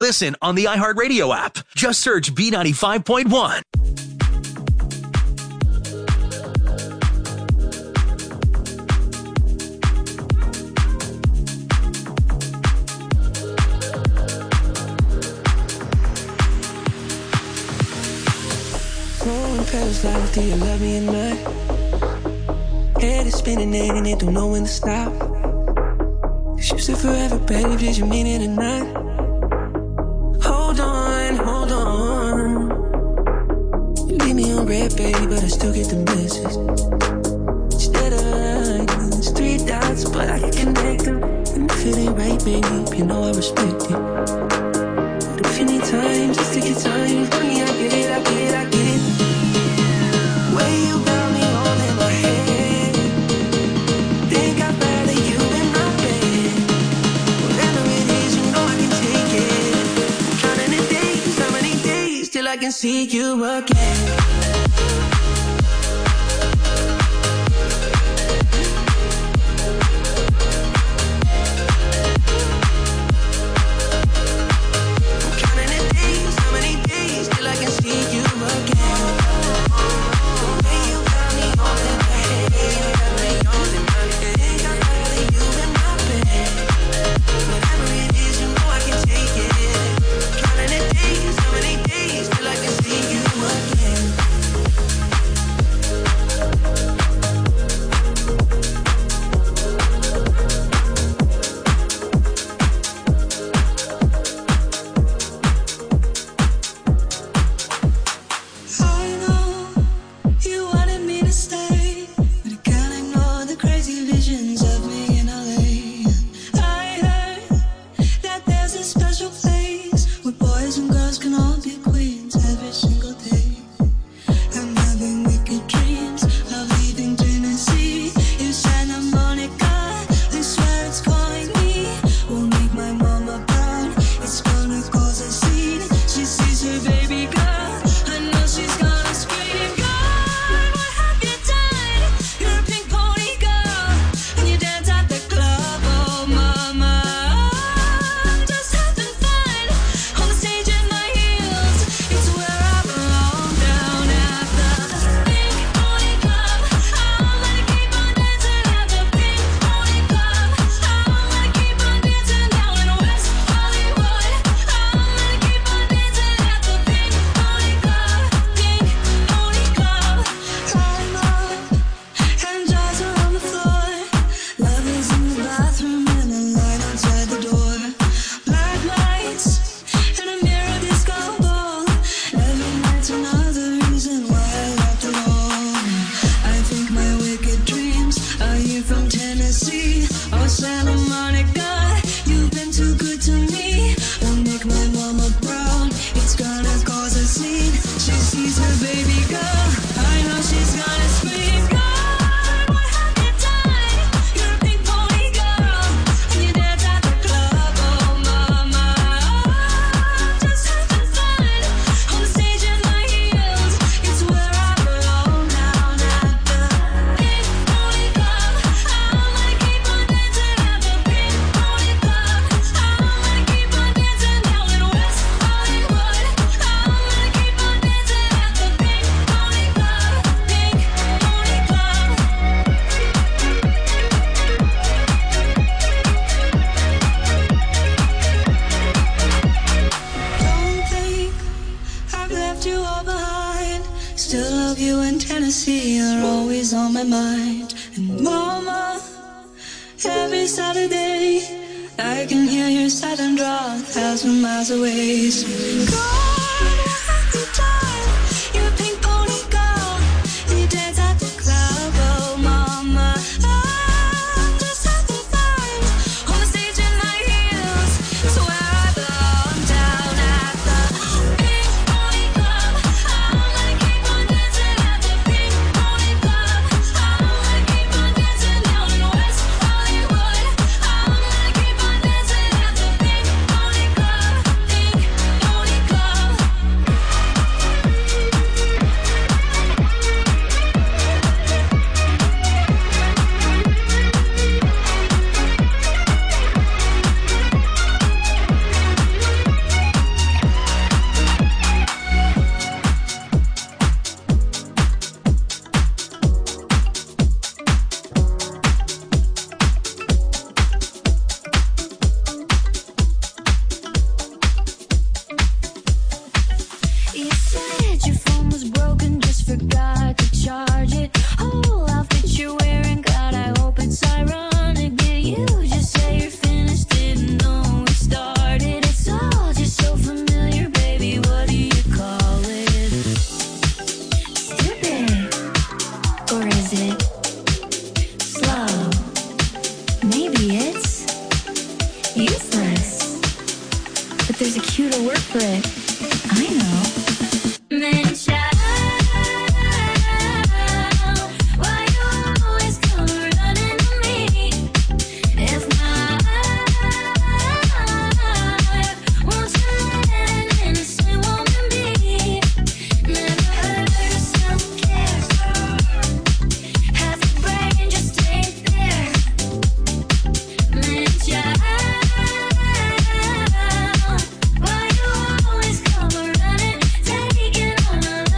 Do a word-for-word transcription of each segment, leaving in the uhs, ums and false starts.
listen on the iHeartRadio app. Just search B ninety-five point one. Past life, do you love me or not? Head is spinning and it don't know when to stop. Cause you said forever, babe, did you mean it or not? Hold on, hold on. You leave me on red, baby, but I still get the message. Instead of lines, three dots, but I can connect them. And if it ain't right, babe, you know I respect it. But if you need time, just take your time. Honey, I get it, I get it, I get it. Way you got me all in my head. Think I'd rather you in my bed. Whatever it is, you know I can take it. Counting the days, how many days till I can see you again. Club. you to work for it. I know. Man, child, why you always come running to me? If my heart won't you let an innocent woman be? Never hurt herself, care. Half the brain just ain't there. Man, child, why you always come running, taking on a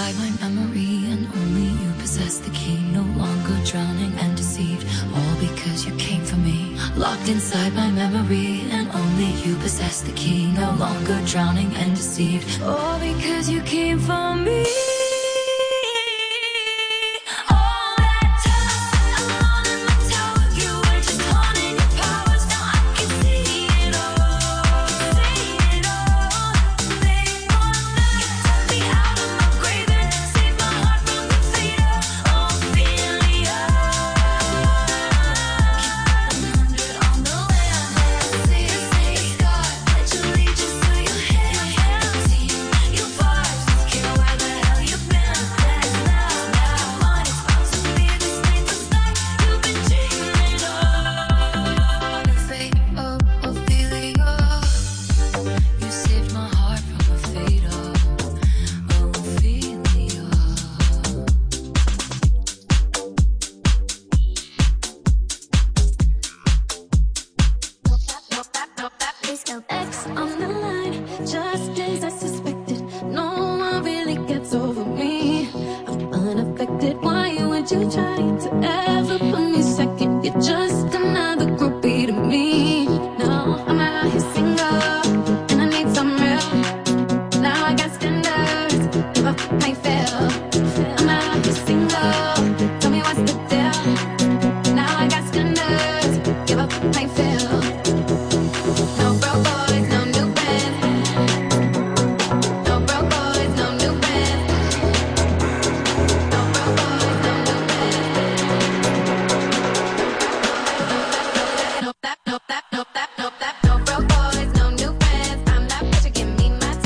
inside my memory, and only you possess the key. No longer drowning and deceived, all because you came for me. Locked inside my memory, and only you possess the key. No longer drowning and deceived, all because you came for me. No, that, no, that, no, that, no, that, no broke boys, no new friends. I'm not what you give me my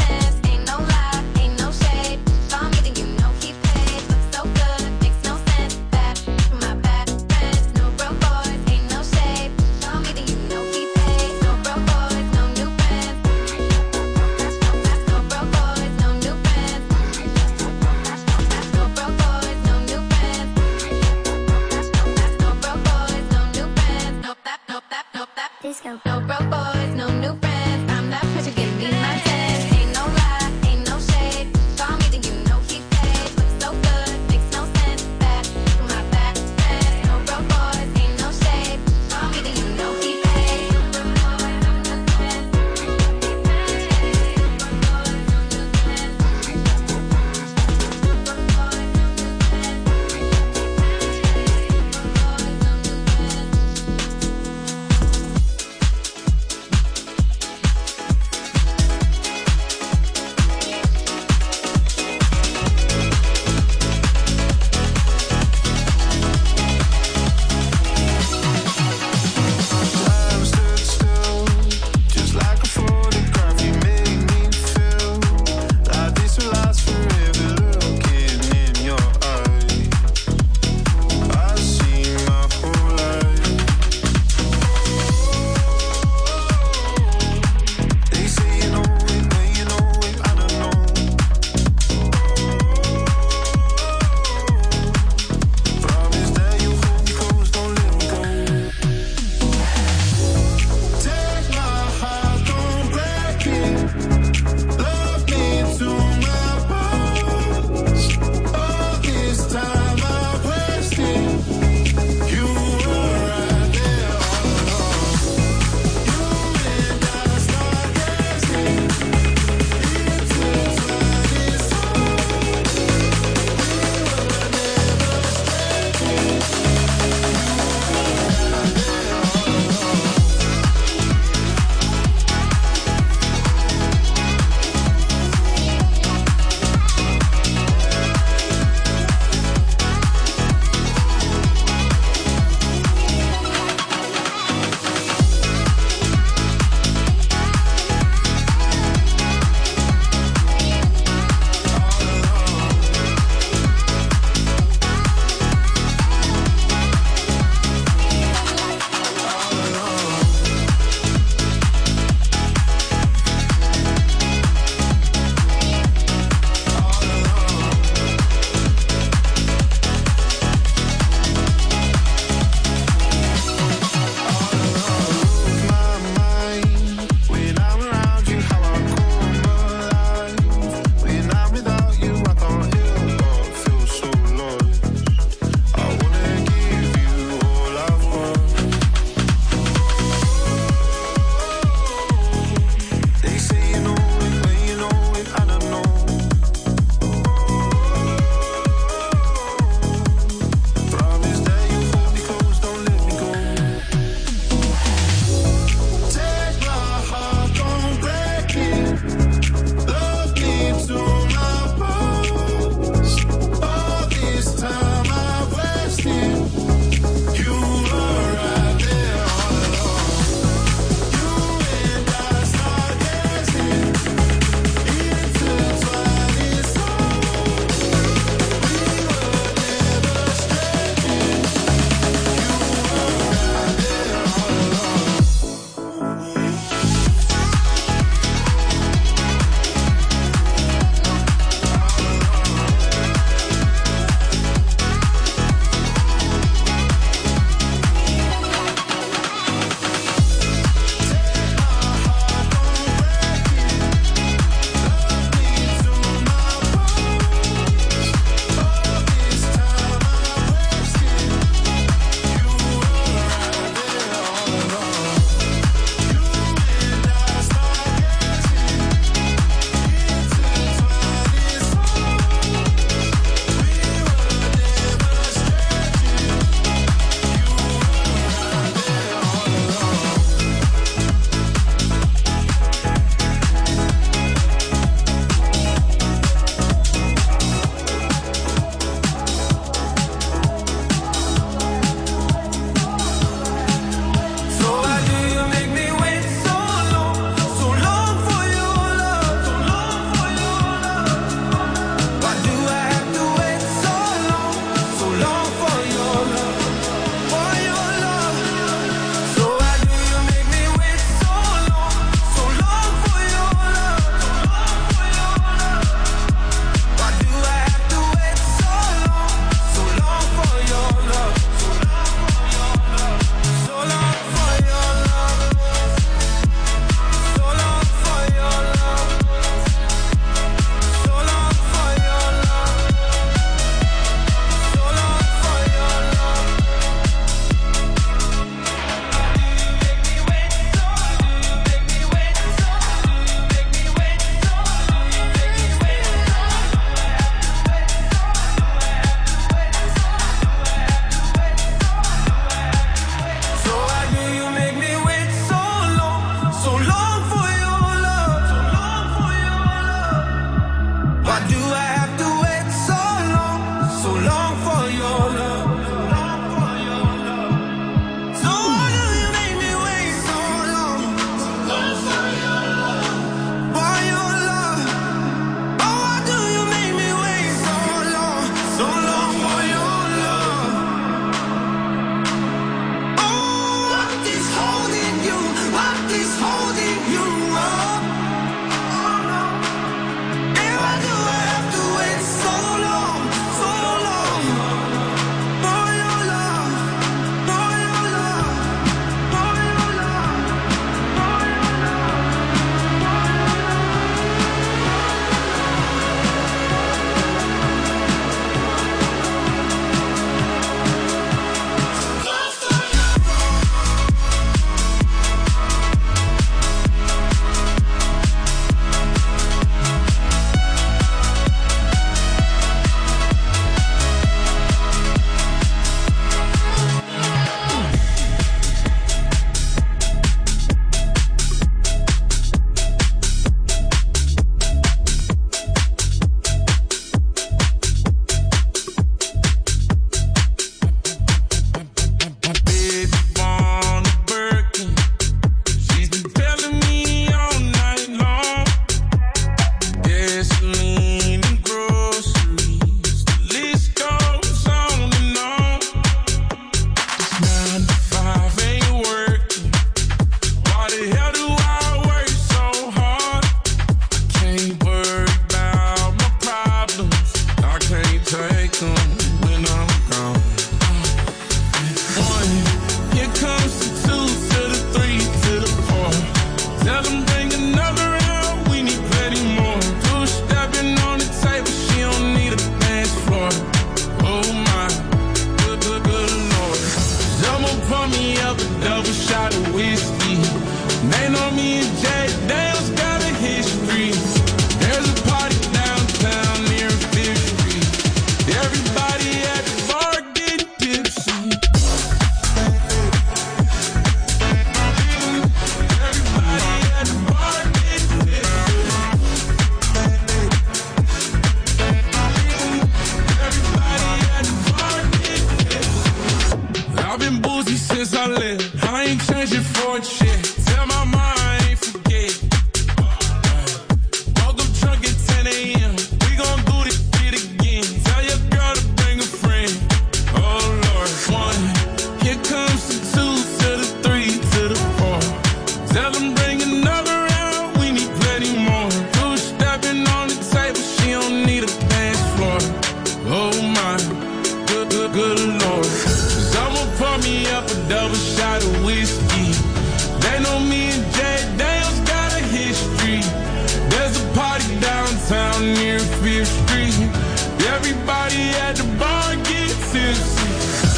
down near Fifth Street. Everybody at the bar gets tipsy.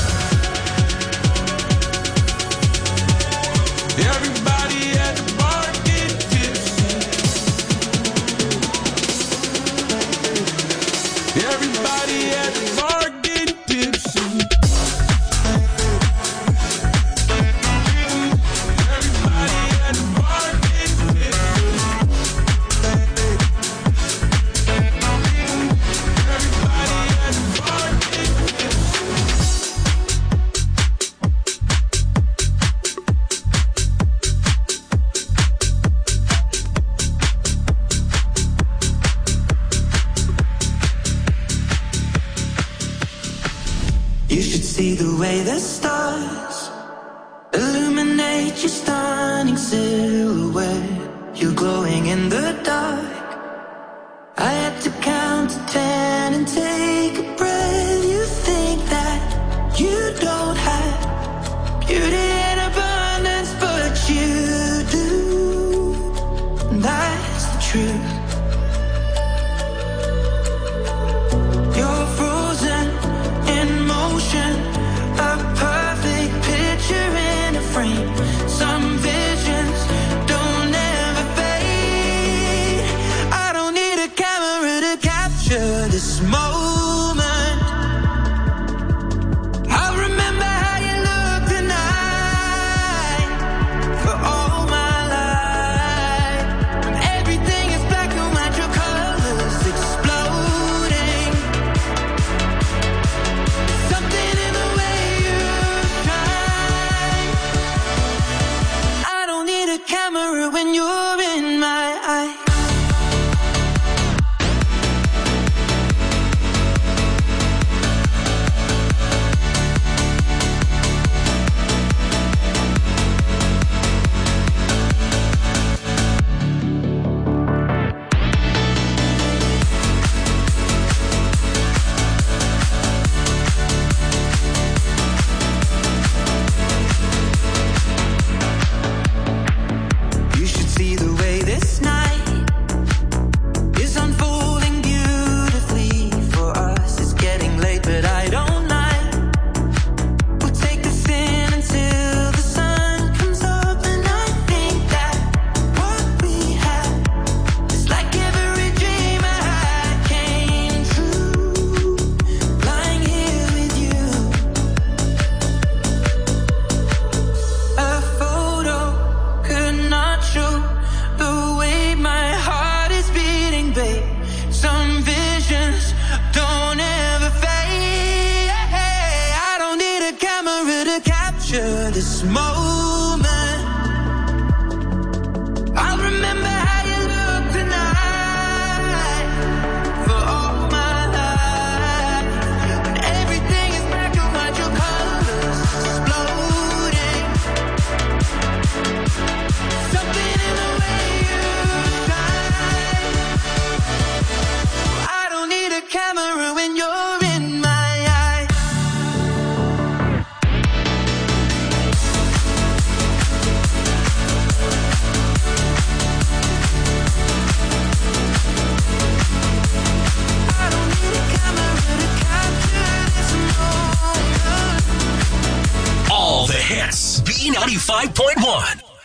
Everybody at the bar gets tipsy. Everybody at the bar gets tipsy. See the way the stars illuminate your stunning silhouette. You're glowing in the dark. I had to count to ten and take a breath. You think that you don't have beauty in abundance, but you do. And that's the truth. You're frozen in motion, a perfect picture in a frame. Some visions don't ever fade. I don't need a camera to capture this moment. I'll remember how you look tonight for all my life. When everything is black and white, your colors exploding. Something in the way you shine. I don't need a camera when you're in my eye. You should see the way this night is unfolding beautifully for us. It's getting late, but I don't mind. We'll take this in until the sun comes up, and I think that what we have is like every dream I had came true. Lying here with you, a photo could not show the way my heart is beating, babe. Some visions don't ever fade. I don't need a camera to capture this moment. I'll remember how you look tonight for all my life. When everything is black and white, your colors exploding. Something in the way you shine. I don't need a camera when you're in my eye. I don't need a camera to capture this moment. All the hits. B ninety-five point one.